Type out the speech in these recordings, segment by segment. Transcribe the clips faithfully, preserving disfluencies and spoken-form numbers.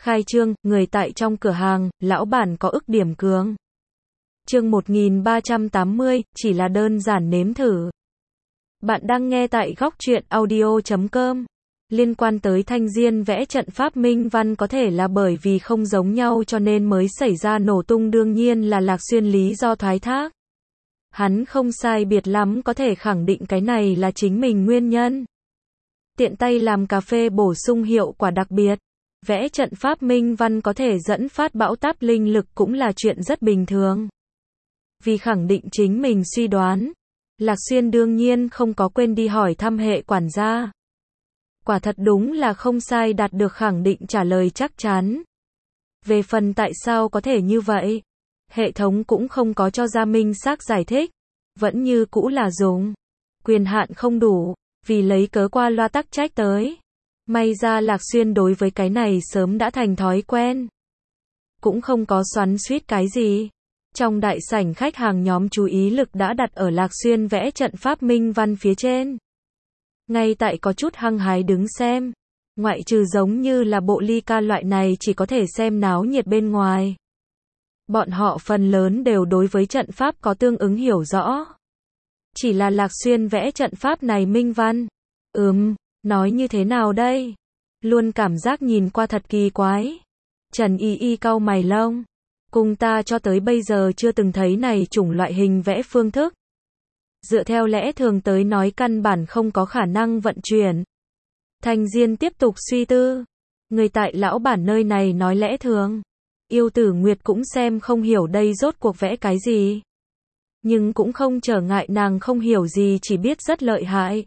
Khai trương, người tại trong cửa hàng, lão bản có ức điểm cường. Chương một nghìn ba trăm tám mươi, chỉ là đơn giản nếm thử. Bạn đang nghe tại góc truyện audio chấm com. Liên quan tới Thanh Diên vẽ trận pháp minh văn có thể là bởi vì không giống nhau cho nên mới xảy ra nổ tung, đương nhiên là Lạc Xuyên lý do thoái thác. Hắn không sai biệt lắm có thể khẳng định cái này là chính mình nguyên nhân. Tiện tay làm cà phê bổ sung hiệu quả đặc biệt. Vẽ trận pháp minh văn có thể dẫn phát bão táp linh lực cũng là chuyện rất bình thường. Vì khẳng định chính mình suy đoán, Lạc Xuyên đương nhiên không có quên đi hỏi thăm hệ quản gia. Quả thật đúng là không sai, đạt được khẳng định trả lời chắc chắn. Về phần tại sao có thể như vậy, hệ thống cũng không có cho ra minh xác giải thích, vẫn như cũ là dùng quyền hạn không đủ, vì lấy cớ qua loa tắc trách tới. May ra Lạc Xuyên đối với cái này sớm đã thành thói quen, cũng không có xoắn xuýt cái gì. Trong đại sảnh, khách hàng nhóm chú ý lực đã đặt ở Lạc Xuyên vẽ trận pháp minh văn phía trên. Ngay tại có chút hăng hái đứng xem, ngoại trừ giống như là bộ ly ca loại này chỉ có thể xem náo nhiệt bên ngoài. Bọn họ phần lớn đều đối với trận pháp có tương ứng hiểu rõ. Chỉ là Lạc Xuyên vẽ trận pháp này minh văn. Ừm, nói như thế nào đây? Luôn cảm giác nhìn qua thật kỳ quái. Trần Y Y cau mày lông. Cùng ta cho tới bây giờ chưa từng thấy này chủng loại hình vẽ phương thức. Dựa theo lẽ thường tới nói căn bản không có khả năng vận chuyển. Thanh Diên tiếp tục suy tư. Người tại lão bản nơi này nói lẽ thường. Yêu Tử Nguyệt cũng xem không hiểu đây rốt cuộc vẽ cái gì. Nhưng cũng không trở ngại nàng không hiểu gì, chỉ biết rất lợi hại.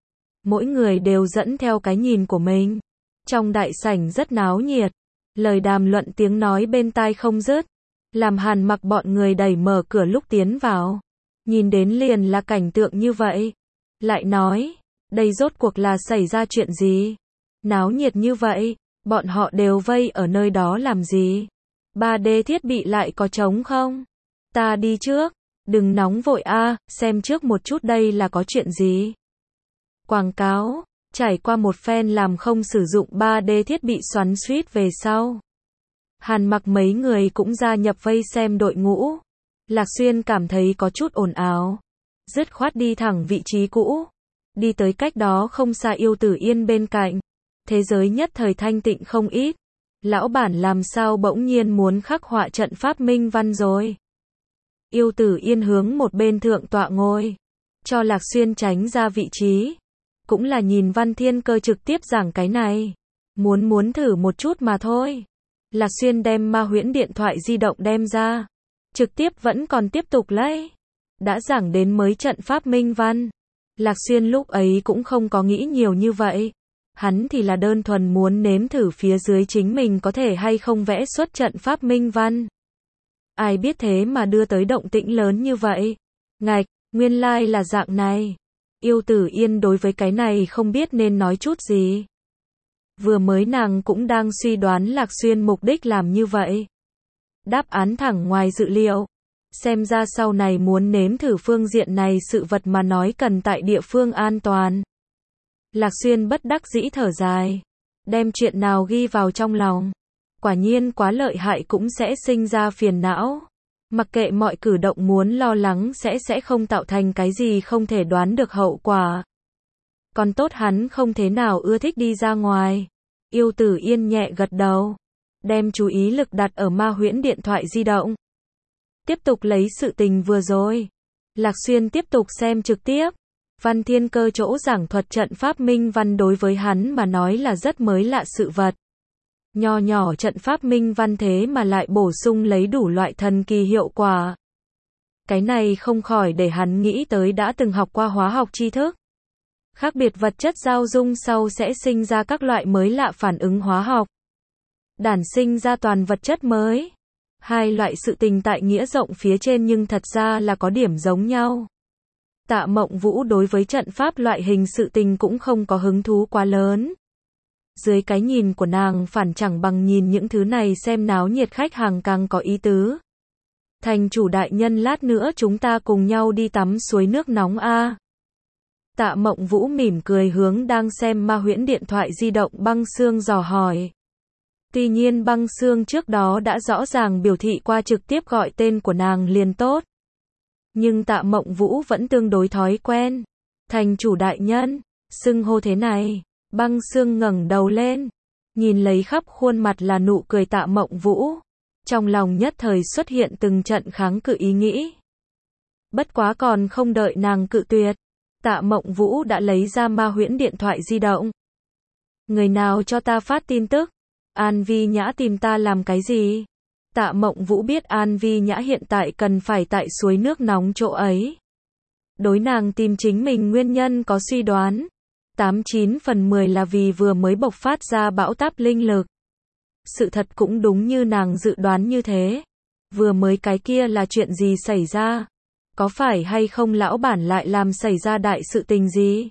Mỗi người đều dẫn theo cái nhìn của mình. Trong đại sảnh rất náo nhiệt. Lời đàm luận tiếng nói bên tai không dứt. Làm Hàn Mặc bọn người đẩy mở cửa lúc tiến vào. Nhìn đến liền là cảnh tượng như vậy. Lại nói, đây rốt cuộc là xảy ra chuyện gì? Náo nhiệt như vậy, bọn họ đều vây ở nơi đó làm gì? ba D thiết bị lại có trống không? Ta đi trước. Đừng nóng vội a, xem trước một chút đây là có chuyện gì? Quảng cáo, trải qua một phen làm không sử dụng ba D thiết bị xoắn xuýt về sau. Hàn Mặc mấy người cũng gia nhập vây xem đội ngũ. Lạc Xuyên cảm thấy có chút ồn ào. Dứt khoát đi thẳng vị trí cũ. Đi tới cách đó không xa Yêu Tử Yên bên cạnh. Thế giới nhất thời thanh tịnh không ít. Lão bản làm sao bỗng nhiên muốn khắc họa trận pháp minh văn rồi? Yêu Tử Yên hướng một bên thượng tọa ngồi. Cho Lạc Xuyên tránh ra vị trí. Cũng là nhìn Văn Thiên Cơ trực tiếp giảng cái này. Muốn muốn thử một chút mà thôi. Lạc Xuyên đem ma huyễn điện thoại di động đem ra. Trực tiếp vẫn còn tiếp tục lấy. Đã giảng đến mới trận pháp minh văn. Lạc Xuyên lúc ấy cũng không có nghĩ nhiều như vậy. Hắn thì là đơn thuần muốn nếm thử phía dưới chính mình có thể hay không vẽ xuất trận pháp minh văn. Ai biết thế mà đưa tới động tĩnh lớn như vậy. Ngạch, nguyên lai là dạng này. Yêu Tử Yên đối với cái này không biết nên nói chút gì. Vừa mới nàng cũng đang suy đoán Lạc Xuyên mục đích làm như vậy. Đáp án thẳng ngoài dự liệu. Xem ra sau này muốn nếm thử phương diện này sự vật mà nói cần tại địa phương an toàn. Lạc Xuyên bất đắc dĩ thở dài. Đem chuyện nào ghi vào trong lòng. Quả nhiên quá lợi hại cũng sẽ sinh ra phiền não. Mặc kệ mọi cử động muốn lo lắng sẽ sẽ không tạo thành cái gì không thể đoán được hậu quả. Còn tốt hắn không thế nào ưa thích đi ra ngoài. Yêu Tử Yên nhẹ gật đầu. Đem chú ý lực đặt ở ma huyễn điện thoại di động. Tiếp tục lấy sự tình vừa rồi. Lạc Xuyên tiếp tục xem trực tiếp. Văn Thiên Cơ chỗ giảng thuật trận pháp minh văn đối với hắn mà nói là rất mới lạ sự vật. Nho nhỏ trận pháp minh văn thế mà lại bổ sung lấy đủ loại thần kỳ hiệu quả. Cái này không khỏi để hắn nghĩ tới đã từng học qua hóa học tri thức. Khác biệt vật chất giao dung sau sẽ sinh ra các loại mới lạ phản ứng hóa học. Đản sinh ra toàn vật chất mới. Hai loại sự tình tại nghĩa rộng phía trên nhưng thật ra là có điểm giống nhau. Tạ Mộng Vũ đối với trận pháp loại hình sự tình cũng không có hứng thú quá lớn. Dưới cái nhìn của nàng phản chẳng bằng nhìn những thứ này xem náo nhiệt khách hàng càng có ý tứ. Thành chủ đại nhân, lát nữa chúng ta cùng nhau đi tắm suối nước nóng a. Tạ Mộng Vũ mỉm cười hướng đang xem ma huyễn điện thoại di động Băng Xương dò hỏi. Tuy nhiên Băng Xương trước đó đã rõ ràng biểu thị qua trực tiếp gọi tên của nàng liền tốt. Nhưng Tạ Mộng Vũ vẫn tương đối thói quen. Thành chủ đại nhân, xưng hô thế này. Băng Xương ngẩng đầu lên, nhìn lấy khắp khuôn mặt là nụ cười Tạ Mộng Vũ. Trong lòng nhất thời xuất hiện từng trận kháng cự ý nghĩ. Bất quá còn không đợi nàng cự tuyệt, Tạ Mộng Vũ đã lấy ra ma huyễn điện thoại di động. Người nào cho ta phát tin tức? An Vi Nhã tìm ta làm cái gì? Tạ Mộng Vũ biết An Vi Nhã hiện tại cần phải tại suối nước nóng chỗ ấy. Đối nàng tìm chính mình nguyên nhân có suy đoán. tám chín phần mười là vì vừa mới bộc phát ra bão táp linh lực. Sự thật cũng đúng như nàng dự đoán như thế. Vừa mới cái kia là chuyện gì xảy ra? Có phải hay không lão bản lại làm xảy ra đại sự tình gì?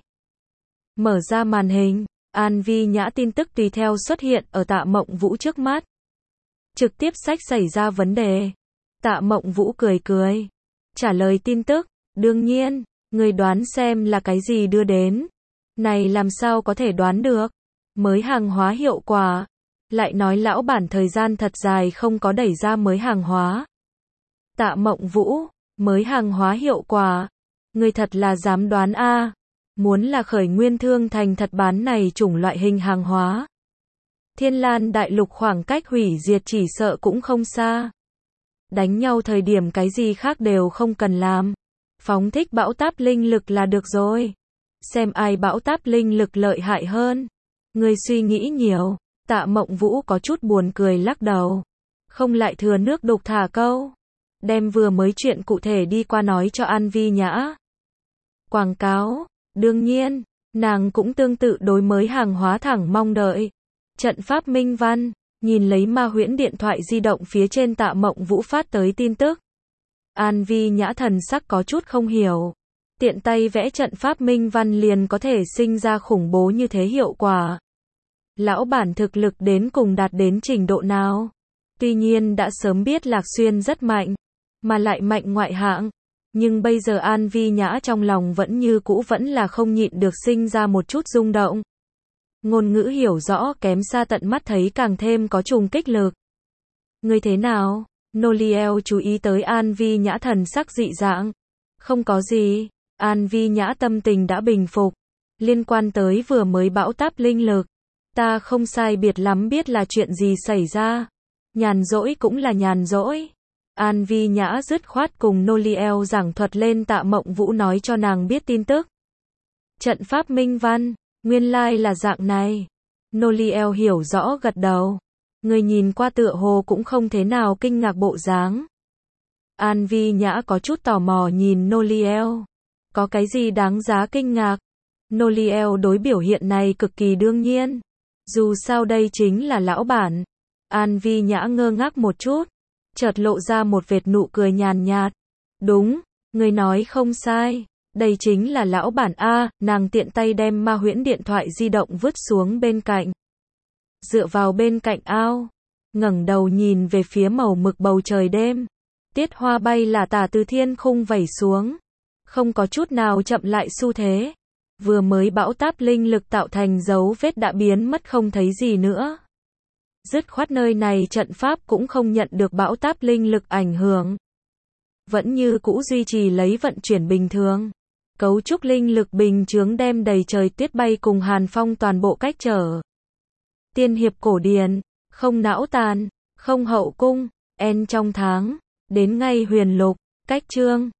Mở ra màn hình, An Vi Nhã tin tức tùy theo xuất hiện ở Tạ Mộng Vũ trước mắt. Trực tiếp sách xảy ra vấn đề. Tạ Mộng Vũ cười cười. Trả lời tin tức, đương nhiên, người đoán xem là cái gì đưa đến. Này làm sao có thể đoán được? Mới hàng hóa hiệu quả. Lại nói lão bản thời gian thật dài không có đẩy ra mới hàng hóa. Tạ Mộng Vũ, mới hàng hóa hiệu quả. Người thật là dám đoán a. Muốn là khởi nguyên thương thành thật bán này chủng loại hình hàng hóa. Thiên Lan đại lục khoảng cách hủy diệt chỉ sợ cũng không xa. Đánh nhau thời điểm cái gì khác đều không cần làm. Phóng thích bão táp linh lực là được rồi. Xem ai bão táp linh lực lợi hại hơn. Người suy nghĩ nhiều. Tạ Mộng Vũ có chút buồn cười lắc đầu. Không lại thừa nước đục thả câu. Đem vừa mới chuyện cụ thể đi qua nói cho An Vi Nhã. Quảng cáo. Đương nhiên, nàng cũng tương tự đối mới hàng hóa thẳng mong đợi. Trận pháp minh văn, nhìn lấy ma huyễn điện thoại di động phía trên Tạ Mộng Vũ phát tới tin tức. An Vi Nhã thần sắc có chút không hiểu. Tiện tay vẽ trận pháp minh văn liền có thể sinh ra khủng bố như thế hiệu quả. Lão bản thực lực đến cùng đạt đến trình độ nào? Tuy nhiên đã sớm biết Lạc Xuyên rất mạnh, mà lại mạnh ngoại hạng. Nhưng bây giờ An Vi Nhã trong lòng vẫn như cũ vẫn là không nhịn được sinh ra một chút rung động. Ngôn ngữ hiểu rõ kém xa tận mắt thấy càng thêm có trùng kích lực. Người thế nào? Noliel chú ý tới An Vi Nhã thần sắc dị dạng. Không có gì. An Vi Nhã tâm tình đã bình phục. Liên quan tới vừa mới bão táp linh lực. Ta không sai biệt lắm biết là chuyện gì xảy ra. Nhàn rỗi cũng là nhàn rỗi. An Vi Nhã dứt khoát cùng Noliel giảng thuật lên Tạ Mộng Vũ nói cho nàng biết tin tức. Trận pháp minh văn, nguyên lai là dạng này. Noliel hiểu rõ gật đầu. Người nhìn qua tựa hồ cũng không thế nào kinh ngạc bộ dáng. An Vi Nhã có chút tò mò nhìn Noliel. Có cái gì đáng giá kinh ngạc? Noliel đối biểu hiện này cực kỳ đương nhiên. Dù sao đây chính là lão bản. An Vi Nhã ngơ ngác một chút. Chợt lộ ra một vệt nụ cười nhàn nhạt. Đúng, người nói không sai. Đây chính là lão bản A, nàng tiện tay đem ma huyễn điện thoại di động vứt xuống bên cạnh. Dựa vào bên cạnh ao. Ngẩng đầu nhìn về phía màu mực bầu trời đêm. Tiết hoa bay là tả từ thiên khung vẩy xuống. Không có chút nào chậm lại xu thế. Vừa mới bão táp linh lực tạo thành dấu vết đã biến mất không thấy gì nữa. Dứt khoát nơi này trận pháp cũng không nhận được bão táp linh lực ảnh hưởng. Vẫn như cũ duy trì lấy vận chuyển bình thường. Cấu trúc linh lực bình chướng đem đầy trời tuyết bay cùng hàn phong toàn bộ cách trở. Tiên hiệp cổ điển, không não tàn, không hậu cung, en trong tháng, đến ngay huyền lục, cách chương.